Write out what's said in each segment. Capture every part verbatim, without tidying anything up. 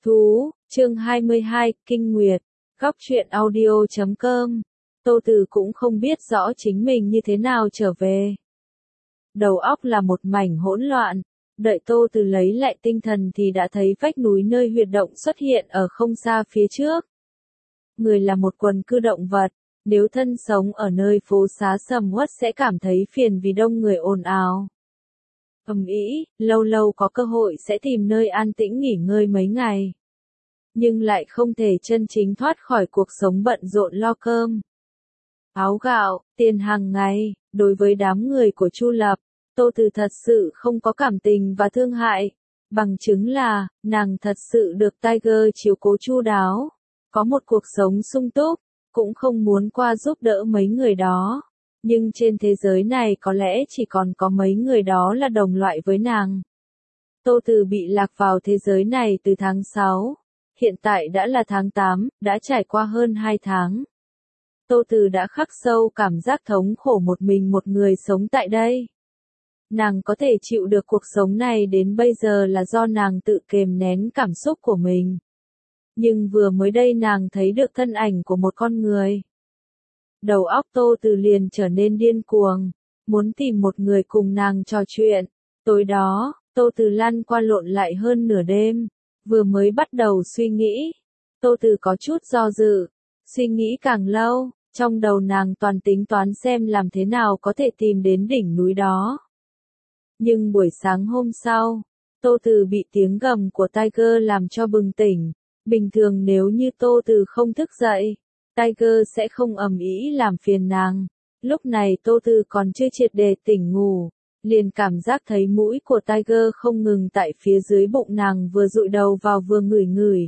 Thú, chương hai mươi hai, Kinh Nguyệt, góc truyện audio chấm com. Tô Từ cũng không biết rõ chính mình như thế nào trở về. Đầu óc là một mảnh hỗn loạn, đợi Tô Từ lấy lại tinh thần thì đã thấy vách núi nơi huyệt động xuất hiện ở không xa phía trước. Người là một quần cư động vật, nếu thân sống ở nơi phố xá sầm uất sẽ cảm thấy phiền vì đông người ồn ào. Ầm ĩ, lâu lâu có cơ hội sẽ tìm nơi an tĩnh nghỉ ngơi mấy ngày. Nhưng lại không thể chân chính thoát khỏi cuộc sống bận rộn lo cơm, áo gạo, tiền hàng ngày. Đối với đám người của Chu Lập, Tô Từ thật sự không có cảm tình và thương hại. Bằng chứng là, nàng thật sự được Tiger chiếu cố chu đáo, có một cuộc sống sung túc, cũng không muốn qua giúp đỡ mấy người đó. Nhưng trên thế giới này có lẽ chỉ còn có mấy người đó là đồng loại với nàng. Tô Từ bị lạc vào thế giới này từ tháng sáu. Hiện tại đã là tháng tám, đã trải qua hơn hai tháng. Tô Từ đã khắc sâu cảm giác thống khổ một mình một người sống tại đây. Nàng có thể chịu được cuộc sống này đến bây giờ là do nàng tự kềm nén cảm xúc của mình. Nhưng vừa mới đây nàng thấy được thân ảnh của một con người. Đầu óc Tô Từ liền trở nên điên cuồng, muốn tìm một người cùng nàng trò chuyện. Tối đó, Tô Từ lăn qua lộn lại hơn nửa đêm, vừa mới bắt đầu suy nghĩ. Tô Từ có chút do dự, suy nghĩ càng lâu, trong đầu nàng toàn tính toán xem làm thế nào có thể tìm đến đỉnh núi đó. Nhưng buổi sáng hôm sau, Tô Từ bị tiếng gầm của Tiger làm cho bừng tỉnh. Bình thường nếu như Tô Từ không thức dậy, Tiger sẽ không ầm ĩ làm phiền nàng. Lúc này Tô Từ còn chưa triệt để tỉnh ngủ, liền cảm giác thấy mũi của Tiger không ngừng tại phía dưới bụng nàng vừa dụi đầu vào vừa ngửi ngửi.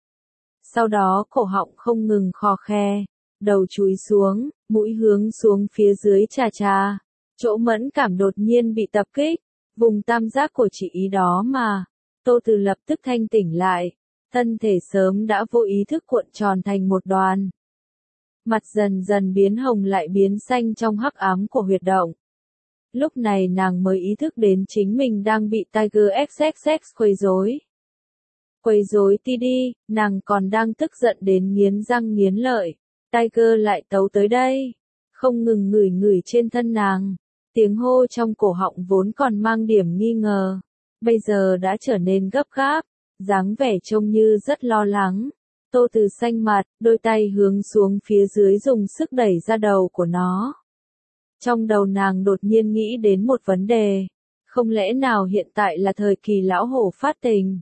Sau đó cổ họng không ngừng khò khe, đầu chúi xuống, mũi hướng xuống phía dưới chà chà. Chỗ mẫn cảm đột nhiên bị tập kích, vùng tam giác của chị ý đó mà. Tô Từ lập tức thanh tỉnh lại, thân thể sớm đã vô ý thức cuộn tròn thành một đoàn. Mặt dần dần biến hồng lại biến xanh trong hắc ám của huyệt động. Lúc này nàng mới ý thức đến chính mình đang bị Tiger xx xx quấy rối. Quấy rối ti đi, nàng còn đang tức giận đến nghiến răng nghiến lợi. Tiger lại tấu tới đây, không ngừng ngửi ngửi trên thân nàng. Tiếng hô trong cổ họng vốn còn mang điểm nghi ngờ, bây giờ đã trở nên gấp gáp, dáng vẻ trông như rất lo lắng. Tô Từ xanh mặt, đôi tay hướng xuống phía dưới dùng sức đẩy ra đầu của nó. Trong đầu nàng đột nhiên nghĩ đến một vấn đề, không lẽ nào hiện tại là thời kỳ lão hổ phát tình?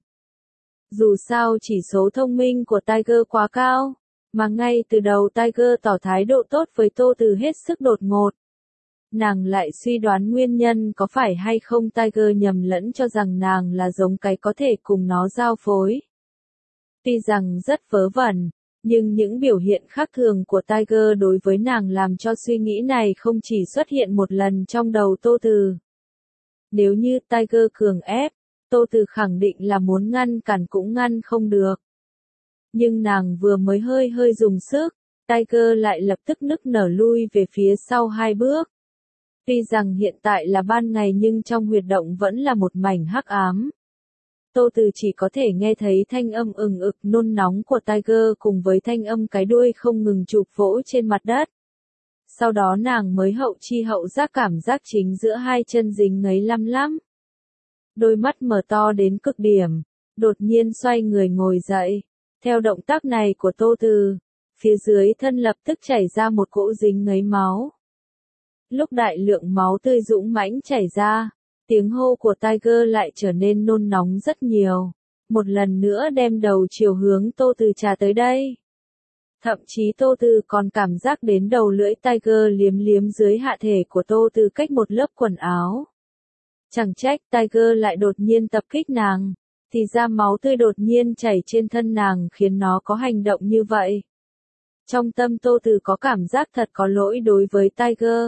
Dù sao chỉ số thông minh của Tiger quá cao, mà ngay từ đầu Tiger tỏ thái độ tốt với Tô Từ hết sức đột ngột. Nàng lại suy đoán nguyên nhân có phải hay không Tiger nhầm lẫn cho rằng nàng là giống cái có thể cùng nó giao phối. Tuy rằng rất vớ vẩn, nhưng những biểu hiện khác thường của Tiger đối với nàng làm cho suy nghĩ này không chỉ xuất hiện một lần trong đầu Tô Từ. Nếu như Tiger cường ép, Tô Từ khẳng định là muốn ngăn cản cũng ngăn không được. Nhưng nàng vừa mới hơi hơi dùng sức, Tiger lại lập tức nức nở lui về phía sau hai bước. Tuy rằng hiện tại là ban ngày nhưng trong huyệt động vẫn là một mảnh hắc ám. Tô Từ chỉ có thể nghe thấy thanh âm ừng ực nôn nóng của Tiger cùng với thanh âm cái đuôi không ngừng chụp vỗ trên mặt đất. Sau đó nàng mới hậu chi hậu giác cảm giác chính giữa hai chân dính ngấy lăm lắm. Đôi mắt mở to đến cực điểm, đột nhiên xoay người ngồi dậy. Theo động tác này của Tô Từ, phía dưới thân lập tức chảy ra một cỗ dính ngấy máu. Lúc đại lượng máu tươi dũng mãnh chảy ra, tiếng hô của Tiger lại trở nên nôn nóng rất nhiều. Một lần nữa đem đầu chiều hướng Tô Từ trà tới đây. Thậm chí Tô Từ còn cảm giác đến đầu lưỡi Tiger liếm liếm dưới hạ thể của Tô Từ cách một lớp quần áo. Chẳng trách Tiger lại đột nhiên tập kích nàng, thì ra máu tươi đột nhiên chảy trên thân nàng khiến nó có hành động như vậy. Trong tâm Tô Từ có cảm giác thật có lỗi đối với Tiger.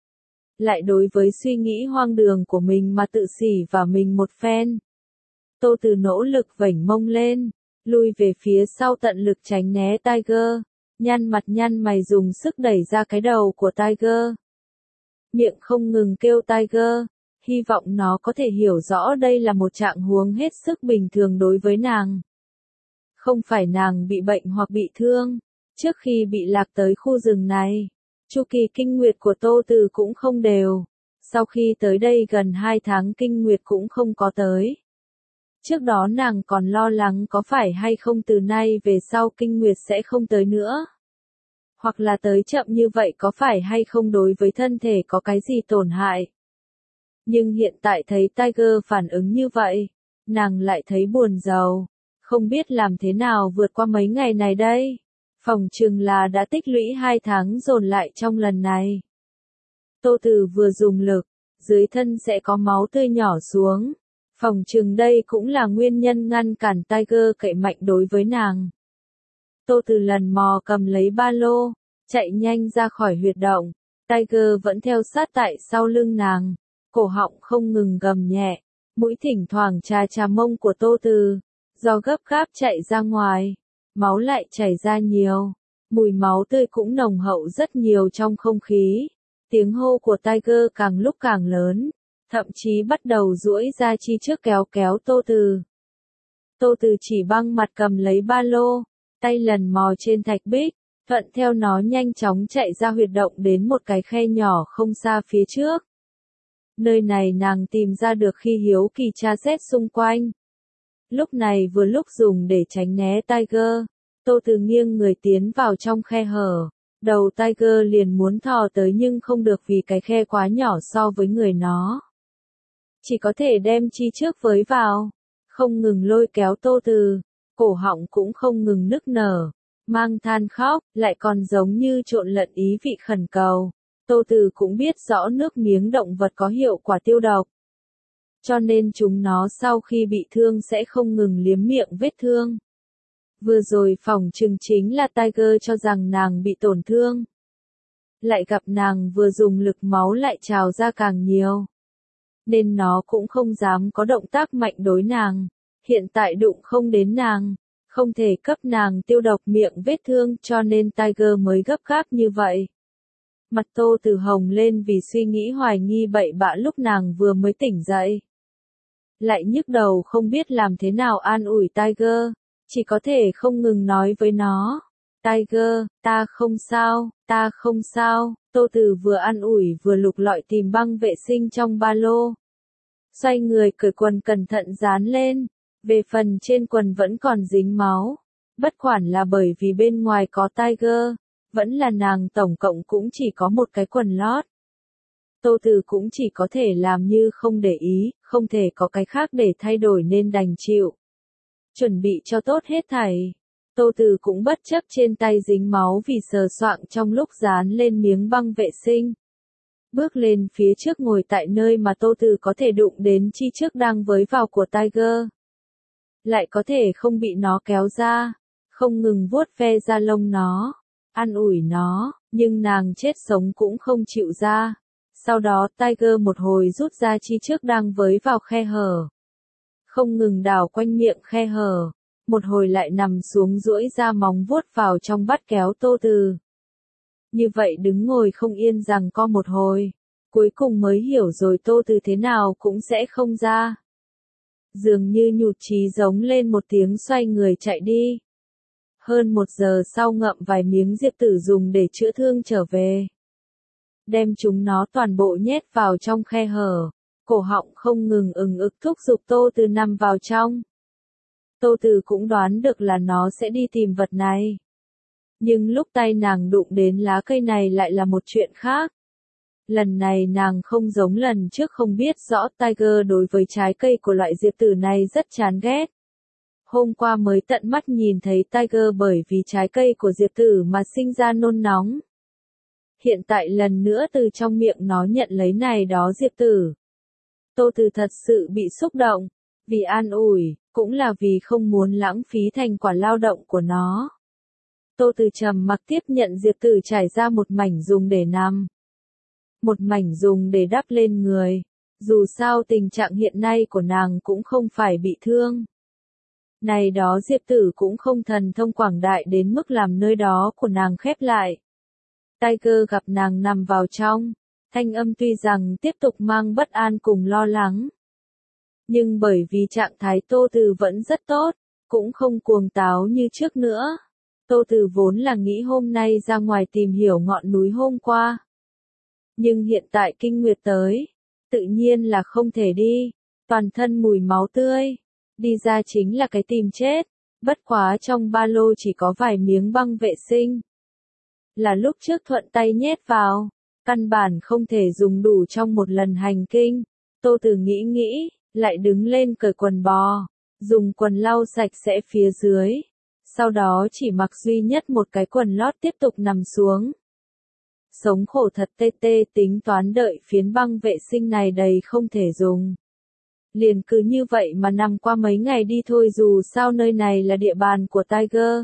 Lại đối với suy nghĩ hoang đường của mình mà tự xỉ vào mình một phen. Tô Từ nỗ lực vểnh mông lên, lui về phía sau tận lực tránh né Tiger, nhăn mặt nhăn mày dùng sức đẩy ra cái đầu của Tiger. Miệng không ngừng kêu Tiger, hy vọng nó có thể hiểu rõ đây là một trạng huống hết sức bình thường đối với nàng. Không phải nàng bị bệnh hoặc bị thương. Trước khi bị lạc tới khu rừng này, chu kỳ kinh nguyệt của Tô Từ cũng không đều. Sau khi tới đây gần hai tháng kinh nguyệt cũng không có tới. Trước đó nàng còn lo lắng có phải hay không từ nay về sau kinh nguyệt sẽ không tới nữa. Hoặc là tới chậm như vậy có phải hay không đối với thân thể có cái gì tổn hại. Nhưng hiện tại thấy Tiger phản ứng như vậy, nàng lại thấy buồn rầu. Không biết làm thế nào vượt qua mấy ngày này đây. Phỏng chừng là đã tích lũy hai tháng dồn lại trong lần này. Tô Từ vừa dùng lực, dưới thân sẽ có máu tươi nhỏ xuống. Phỏng chừng đây cũng là nguyên nhân ngăn cản Tiger cậy mạnh đối với nàng. Tô Từ lần mò cầm lấy ba lô, chạy nhanh ra khỏi huyệt động. Tiger vẫn theo sát tại sau lưng nàng, cổ họng không ngừng gầm nhẹ, mũi thỉnh thoảng chà chà mông của Tô Từ. Do gấp gáp chạy ra ngoài, máu lại chảy ra nhiều, mùi máu tươi cũng nồng hậu rất nhiều trong không khí. Tiếng hô của Tiger càng lúc càng lớn, thậm chí bắt đầu duỗi ra chi trước kéo kéo Tô Từ. Tô Từ chỉ băng mặt cầm lấy ba lô, tay lần mò trên thạch bích, thuận theo nó nhanh chóng chạy ra huyệt động đến một cái khe nhỏ không xa phía trước. Nơi này nàng tìm ra được khi hiếu kỳ tra xét xung quanh. Lúc này vừa lúc dùng để tránh né Tiger, Tô Từ nghiêng người tiến vào trong khe hở. Đầu Tiger liền muốn thò tới nhưng không được vì cái khe quá nhỏ so với người nó. Chỉ có thể đem chi trước với vào, không ngừng lôi kéo Tô Từ, cổ họng cũng không ngừng nức nở, mang than khóc, lại còn giống như trộn lẫn ý vị khẩn cầu. Tô Từ cũng biết rõ nước miếng động vật có hiệu quả tiêu độc. Cho nên chúng nó sau khi bị thương sẽ không ngừng liếm miệng vết thương. Vừa rồi phỏng chừng chính là Tiger cho rằng nàng bị tổn thương. Lại gặp nàng vừa dùng lực máu lại trào ra càng nhiều. Nên nó cũng không dám có động tác mạnh đối nàng. Hiện tại đụng không đến nàng, không thể cấp nàng tiêu độc miệng vết thương cho nên Tiger mới gấp gáp như vậy. Mặt Tô Từ hồng lên vì suy nghĩ hoài nghi bậy bạ lúc nàng vừa mới tỉnh dậy. Lại nhức đầu không biết làm thế nào an ủi Tiger, chỉ có thể không ngừng nói với nó. Tiger, ta không sao, ta không sao. Tô Từ vừa an ủi vừa lục lọi tìm băng vệ sinh trong ba lô. Xoay người cởi quần cẩn thận dán lên, về phần trên quần vẫn còn dính máu. Bất quản là bởi vì bên ngoài có Tiger, vẫn là nàng tổng cộng cũng chỉ có một cái quần lót. Tô Từ cũng chỉ có thể làm như không để ý, không thể có cái khác để thay đổi nên đành chịu. Chuẩn bị cho tốt hết thảy. Tô Từ cũng bất chấp trên tay dính máu vì sờ soạng trong lúc dán lên miếng băng vệ sinh. Bước lên phía trước ngồi tại nơi mà Tô Từ có thể đụng đến chi trước đang với vào của Tiger. Lại có thể không bị nó kéo ra, không ngừng vuốt ve da lông nó, an ủi nó, nhưng nàng chết sống cũng không chịu ra. Sau đó Tiger một hồi rút ra chi trước đang với vào khe hở. Không ngừng đảo quanh miệng khe hở, một hồi lại nằm xuống duỗi ra móng vuốt vào trong bắt kéo Tô Từ. Như vậy đứng ngồi không yên rằng co một hồi, cuối cùng mới hiểu rồi Tô Từ thế nào cũng sẽ không ra. Dường như nhụt chí giống lên một tiếng xoay người chạy đi. Hơn một giờ sau ngậm vài miếng diệp tử dùng để chữa thương trở về. Đem chúng nó toàn bộ nhét vào trong khe hở, cổ họng không ngừng ừng ực thúc giục Tô Từ nằm vào trong. Tô Từ cũng đoán được là nó sẽ đi tìm vật này. Nhưng lúc tay nàng đụng đến lá cây này lại là một chuyện khác. Lần này nàng không giống lần trước không biết rõ Tiger đối với trái cây của loại diệp tử này rất chán ghét. Hôm qua mới tận mắt nhìn thấy Tiger bởi vì trái cây của diệp tử mà sinh ra nôn nóng. Hiện tại lần nữa từ trong miệng nó nhận lấy này đó diệp tử. Tô Từ thật sự bị xúc động, vì an ủi, cũng là vì không muốn lãng phí thành quả lao động của nó. Tô Từ trầm mặc tiếp nhận diệp tử trải ra một mảnh dùng để nằm. Một mảnh dùng để đắp lên người, dù sao tình trạng hiện nay của nàng cũng không phải bị thương. Này đó diệp tử cũng không thần thông quảng đại đến mức làm nơi đó của nàng khép lại. Tiger gặp nàng nằm vào trong, thanh âm tuy rằng tiếp tục mang bất an cùng lo lắng. Nhưng bởi vì trạng thái Tô Từ vẫn rất tốt, cũng không cuồng táo như trước nữa. Tô Từ vốn là nghĩ hôm nay ra ngoài tìm hiểu ngọn núi hôm qua. Nhưng hiện tại kinh nguyệt tới, tự nhiên là không thể đi, toàn thân mùi máu tươi, đi ra chính là cái tìm chết, bất quá trong ba lô chỉ có vài miếng băng vệ sinh. Là lúc trước thuận tay nhét vào, căn bản không thể dùng đủ trong một lần hành kinh. Tô Từ nghĩ nghĩ, lại đứng lên cởi quần bò, dùng quần lau sạch sẽ phía dưới. Sau đó chỉ mặc duy nhất một cái quần lót tiếp tục nằm xuống. Sống khổ thật tê tê, tính toán đợi phiến băng vệ sinh này đầy không thể dùng. Liền cứ như vậy mà nằm qua mấy ngày đi thôi, dù sao nơi này là địa bàn của Tiger.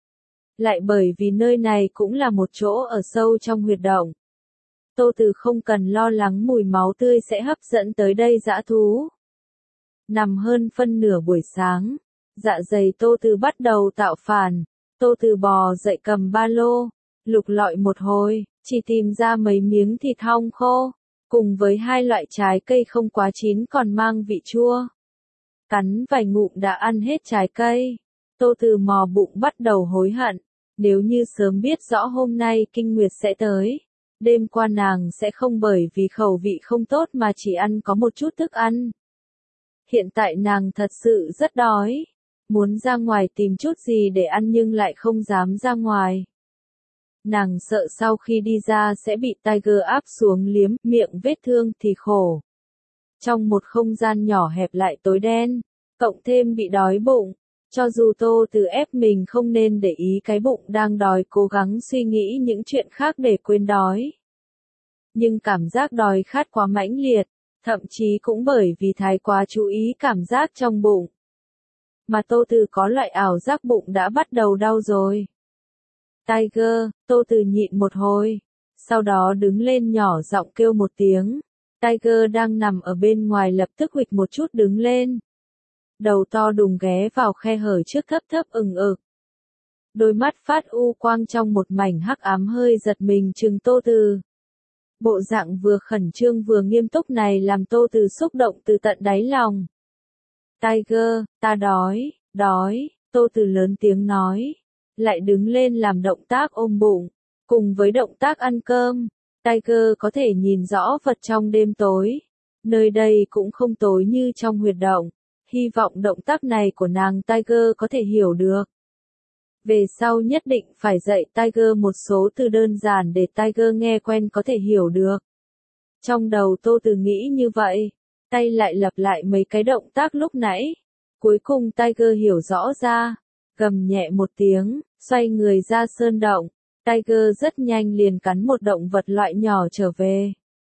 Lại bởi vì nơi này cũng là một chỗ ở sâu trong huyệt động. Tô Từ không cần lo lắng mùi máu tươi sẽ hấp dẫn tới đây dã thú. Nằm hơn phân nửa buổi sáng, dạ dày Tô Từ bắt đầu tạo phản. Tô Từ bò dậy cầm ba lô, lục lọi một hồi, chỉ tìm ra mấy miếng thịt hong khô, cùng với hai loại trái cây không quá chín còn mang vị chua. Cắn vài ngụm đã ăn hết trái cây. Tô Từ mò bụng bắt đầu hối hận. Nếu như sớm biết rõ hôm nay kinh nguyệt sẽ tới, đêm qua nàng sẽ không bởi vì khẩu vị không tốt mà chỉ ăn có một chút thức ăn. Hiện tại nàng thật sự rất đói, muốn ra ngoài tìm chút gì để ăn nhưng lại không dám ra ngoài. Nàng sợ sau khi đi ra sẽ bị Tiger áp xuống liếm miệng vết thương thì khổ. Trong một không gian nhỏ hẹp lại tối đen, cộng thêm bị đói bụng, cho dù Tô Từ ép mình không nên để ý cái bụng đang đói, cố gắng suy nghĩ những chuyện khác để quên đói. Nhưng cảm giác đói khát quá mãnh liệt, thậm chí cũng bởi vì thái quá chú ý cảm giác trong bụng. Mà Tô Từ có loại ảo giác bụng đã bắt đầu đau rồi. Tiger, Tô Từ nhịn một hồi, sau đó đứng lên nhỏ giọng kêu một tiếng. Tiger đang nằm ở bên ngoài lập tức huỵch một chút đứng lên. Đầu to đùng ghé vào khe hở trước thấp thấp ừng ực. Đôi mắt phát u quang trong một mảnh hắc ám hơi giật mình trừng Tô Từ. Bộ dạng vừa khẩn trương vừa nghiêm túc này làm Tô Từ xúc động từ tận đáy lòng. Tiger, ta đói, đói, Tô Từ lớn tiếng nói. Lại đứng lên làm động tác ôm bụng, cùng với động tác ăn cơm. Tiger có thể nhìn rõ vật trong đêm tối. Nơi đây cũng không tối như trong huyệt động. Hy vọng động tác này của nàng Tiger có thể hiểu được. Về sau nhất định phải dạy Tiger một số từ đơn giản để Tiger nghe quen có thể hiểu được. Trong đầu Tô Từ nghĩ như vậy, tay lại lặp lại mấy cái động tác lúc nãy. Cuối cùng Tiger hiểu rõ ra, gầm nhẹ một tiếng, xoay người ra sơn động. Tiger rất nhanh liền cắn một động vật loại nhỏ trở về.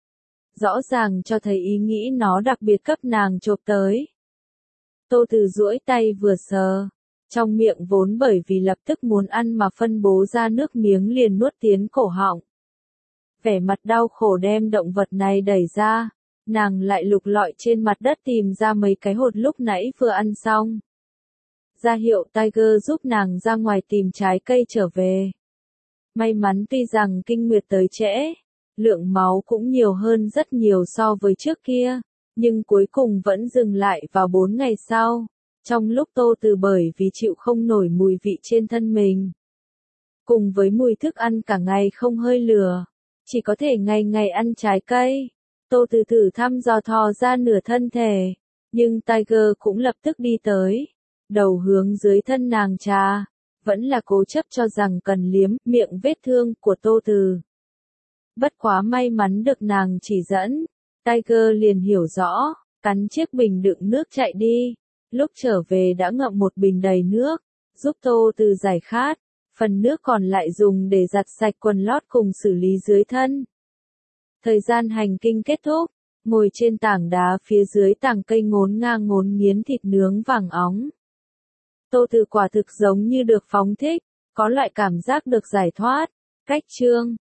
Rõ ràng cho thấy ý nghĩ nó đặc biệt cấp nàng chộp tới. Tô Từ duỗi tay vừa sờ, trong miệng vốn bởi vì lập tức muốn ăn mà phân bố ra nước miếng liền nuốt tiến cổ họng. Vẻ mặt đau khổ đem động vật này đẩy ra, nàng lại lục lọi trên mặt đất tìm ra mấy cái hột lúc nãy vừa ăn xong. Ra hiệu Tiger giúp nàng ra ngoài tìm trái cây trở về. May mắn tuy rằng kinh nguyệt tới trễ, lượng máu cũng nhiều hơn rất nhiều so với trước kia. Nhưng cuối cùng vẫn dừng lại vào bốn ngày sau, trong lúc Tô Từ bởi vì chịu không nổi mùi vị trên thân mình. Cùng với mùi thức ăn cả ngày không hơi lửa, chỉ có thể ngày ngày ăn trái cây. Tô Từ thử thăm dò thò ra nửa thân thể, nhưng Tiger cũng lập tức đi tới, đầu hướng dưới thân nàng trà, vẫn là cố chấp cho rằng cần liếm miệng vết thương của Tô Từ. Bất quá may mắn được nàng chỉ dẫn. Tiger liền hiểu rõ, cắn chiếc bình đựng nước chạy đi, lúc trở về đã ngậm một bình đầy nước, giúp Tô Từ giải khát, phần nước còn lại dùng để giặt sạch quần lót cùng xử lý dưới thân. Thời gian hành kinh kết thúc, ngồi trên tảng đá phía dưới tảng cây ngốn ngang ngốn nghiến thịt nướng vàng óng. Tô Từ quả thực giống như được phóng thích, có loại cảm giác được giải thoát. Cách chương